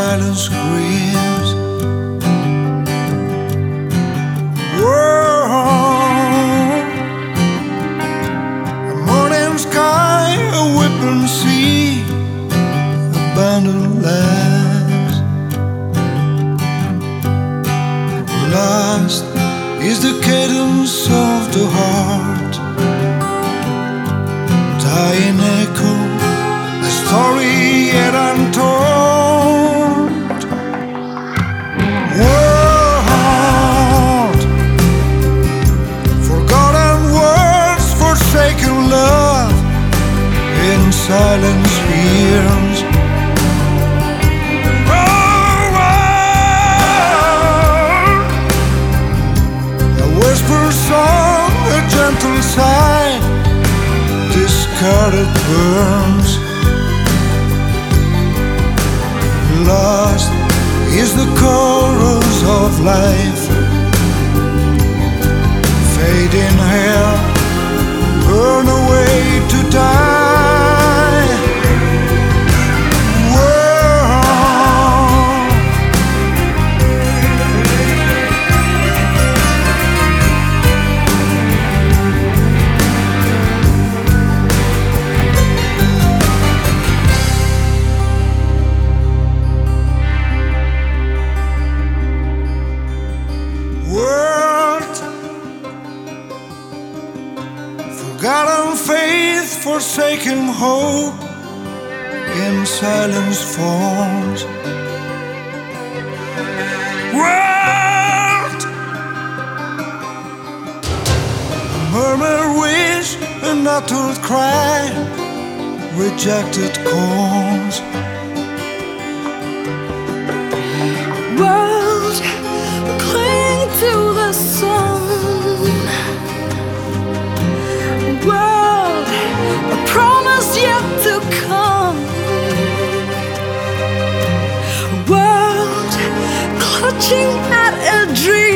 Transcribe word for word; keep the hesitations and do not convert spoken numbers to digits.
silence screams. Whoa, a morning sky, a whipping sea, abandoned lives. Last is the cadence of the heart, dying echo, a story yet untold. World, forgotten words, forsaken love, in silence years. A whisper song, a gentle sigh, discarded burns. Lost is the chorus of life, fading hair, burn away to die. World, world, forgotten faith, forsaken hope, in silence forms. World, a murmur wish, an uttered cry, rejected calls. World, cling to the sun. World, a promise yet to come. World, clutching at a dream.